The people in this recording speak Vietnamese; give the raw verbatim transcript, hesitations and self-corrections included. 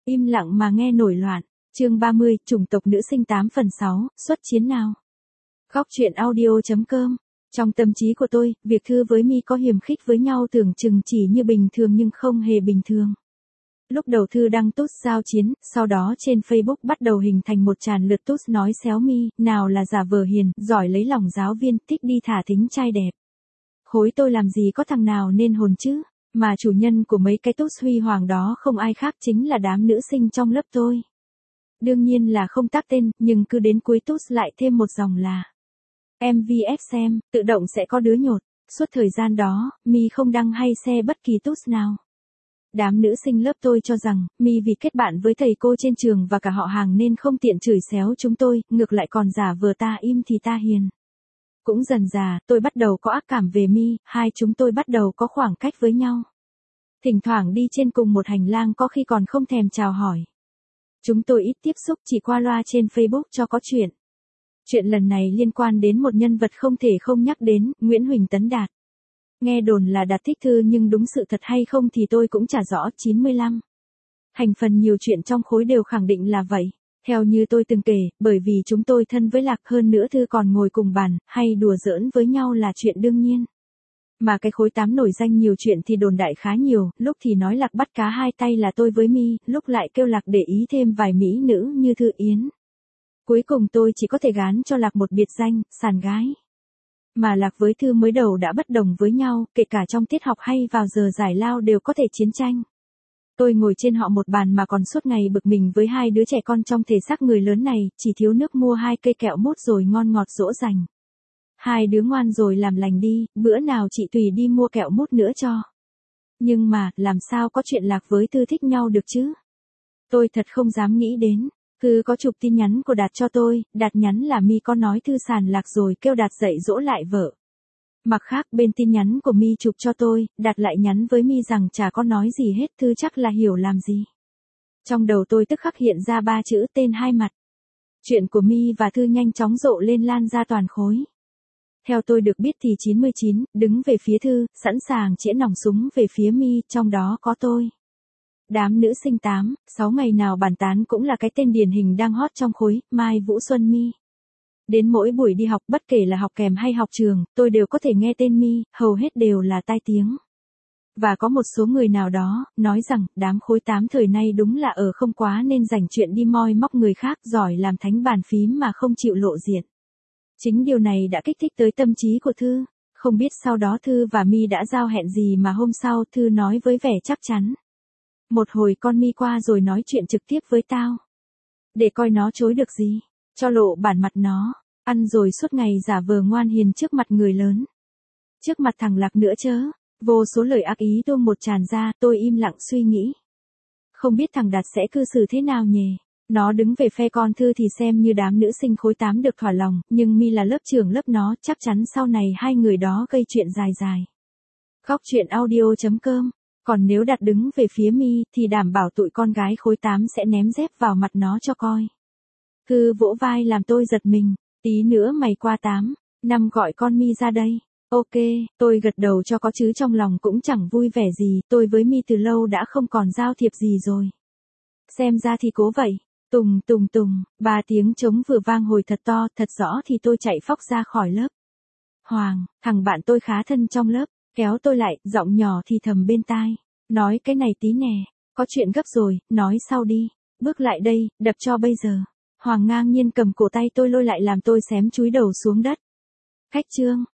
Im lặng mà nghe nổi loạn. Chương ba mươi, chủng tộc nữ sinh tám phần sáu, xuất chiến nào. Góc truyện audio chấm com. Trong tâm trí của tôi, việc Thư với Mi có hiềm khích với nhau tưởng chừng chỉ như bình thường nhưng không hề bình thường. Lúc đầu Thư đăng tút giao chiến, sau đó trên Facebook bắt đầu hình thành một tràn lượt tút nói xéo Mi, nào là giả vờ hiền, giỏi lấy lòng giáo viên, thích đi thả thính trai đẹp. Khối tôi làm gì có thằng nào nên hồn chứ, mà chủ nhân của mấy cái tút huy hoàng đó không ai khác chính là đám nữ sinh trong lớp tôi. Đương nhiên là không tác tên, nhưng cứ đến cuối tút lại thêm một dòng là em vê ép xem, tự động sẽ có đứa nhột. Suốt thời gian đó, Mi không đăng hay share bất kỳ tút nào. Đám nữ sinh lớp tôi cho rằng, Mi vì kết bạn với thầy cô trên trường và cả họ hàng nên không tiện chửi xéo chúng tôi, ngược lại còn giả vờ ta im thì ta hiền. Cũng dần dà, tôi bắt đầu có ác cảm về Mi, hai chúng tôi bắt đầu có khoảng cách với nhau. Thỉnh thoảng đi trên cùng một hành lang có khi còn không thèm chào hỏi. Chúng tôi ít tiếp xúc, chỉ qua loa trên Facebook cho có chuyện. Chuyện lần này liên quan đến một nhân vật không thể không nhắc đến, Nguyễn Huỳnh Tấn Đạt. Nghe đồn là Đạt thích Thư nhưng đúng sự thật hay không thì tôi cũng chả rõ. chín mươi lăm. Thành phần nhiều chuyện trong khối đều khẳng định là vậy. Theo như tôi từng kể, bởi vì chúng tôi thân với Lạc, hơn nữa Thư còn ngồi cùng bàn, hay đùa giỡn với nhau là chuyện đương nhiên. Mà cái khối tám nổi danh nhiều chuyện thì đồn đại khá nhiều, lúc thì nói Lạc bắt cá hai tay là tôi với Mi, lúc lại kêu Lạc để ý thêm vài mỹ nữ như Thư Yến. Cuối cùng tôi chỉ có thể gán cho Lạc một biệt danh, sàn gái. Mà Lạc với Thư mới đầu đã bất đồng với nhau, kể cả trong tiết học hay vào giờ giải lao đều có thể chiến tranh. Tôi ngồi trên họ một bàn mà còn suốt ngày bực mình với hai đứa trẻ con trong thể xác người lớn này, chỉ thiếu nước mua hai cây kẹo mút rồi ngon ngọt dỗ dành. Hai đứa ngoan rồi làm lành đi, bữa nào chị Tùy đi mua kẹo mút nữa cho. Nhưng mà, làm sao có chuyện Lạc với Thư thích nhau được chứ? Tôi thật không dám nghĩ đến. Thư có chụp tin nhắn của Đạt cho tôi, Đạt nhắn là Mi có nói Thư sàn Lạc rồi kêu Đạt dạy dỗ lại vợ. Mặt khác bên tin nhắn của Mi chụp cho tôi, Đạt lại nhắn với Mi rằng chả có nói gì hết, Thư chắc là hiểu làm gì. Trong đầu tôi tức khắc hiện ra ba chữ tên hai mặt. Chuyện của Mi và Thư nhanh chóng rộ lên lan ra toàn khối. Theo tôi được biết thì chín mươi chín, đứng về phía Thư, sẵn sàng chĩa nòng súng về phía Mi, trong đó có tôi. Đám nữ sinh tám, sáu ngày nào bàn tán cũng là cái tên điển hình đang hot trong khối, Mai Vũ Xuân Mi. Đến mỗi buổi đi học, bất kể là học kèm hay học trường, tôi đều có thể nghe tên Mi, hầu hết đều là tai tiếng. Và có một số người nào đó, nói rằng, đám khối tám thời nay đúng là ở không quá nên dành chuyện đi moi móc người khác, giỏi làm thánh bàn phím mà không chịu lộ diện. Chính điều này đã kích thích tới tâm trí của Thư. Không biết sau đó Thư và Mi đã giao hẹn gì mà hôm sau Thư nói với vẻ chắc chắn. Một hồi con Mi qua rồi nói chuyện trực tiếp với tao. Để coi nó chối được gì. Cho lộ bản mặt nó. Ăn rồi suốt ngày giả vờ ngoan hiền trước mặt người lớn. Trước mặt thằng Lạc nữa chớ. Vô số lời ác ý tuôn một tràn ra, tôi im lặng suy nghĩ. Không biết thằng Đạt sẽ cư xử thế nào nhỉ? Nó đứng về phe con Thư thì xem như đám nữ sinh khối tám được thỏa lòng, nhưng Mi là lớp trưởng lớp nó, chắc chắn sau này hai người đó gây chuyện dài dài. Góc truyện audio chấm com. Còn nếu Đạt đứng về phía Mi thì đảm bảo tụi con gái khối tám sẽ ném dép vào mặt nó cho coi. Thư vỗ vai làm tôi giật mình. Tí nữa mày qua tám, năm gọi con Mi ra đây. Ok, tôi gật đầu cho có chứ trong lòng cũng chẳng vui vẻ gì, tôi với Mi từ lâu đã không còn giao thiệp gì rồi. Xem ra thì cố vậy. Tùng tùng tùng, ba tiếng trống vừa vang hồi thật to, thật rõ thì tôi chạy phóc ra khỏi lớp. Hoàng, thằng bạn tôi khá thân trong lớp, kéo tôi lại, giọng nhỏ thì thầm bên tai. Nói cái này tí nè, có chuyện gấp rồi, nói sau đi. Bước lại đây, đập cho bây giờ. Hoàng ngang nhiên cầm cổ tay tôi lôi lại làm tôi xém chúi đầu xuống đất. Khách trương,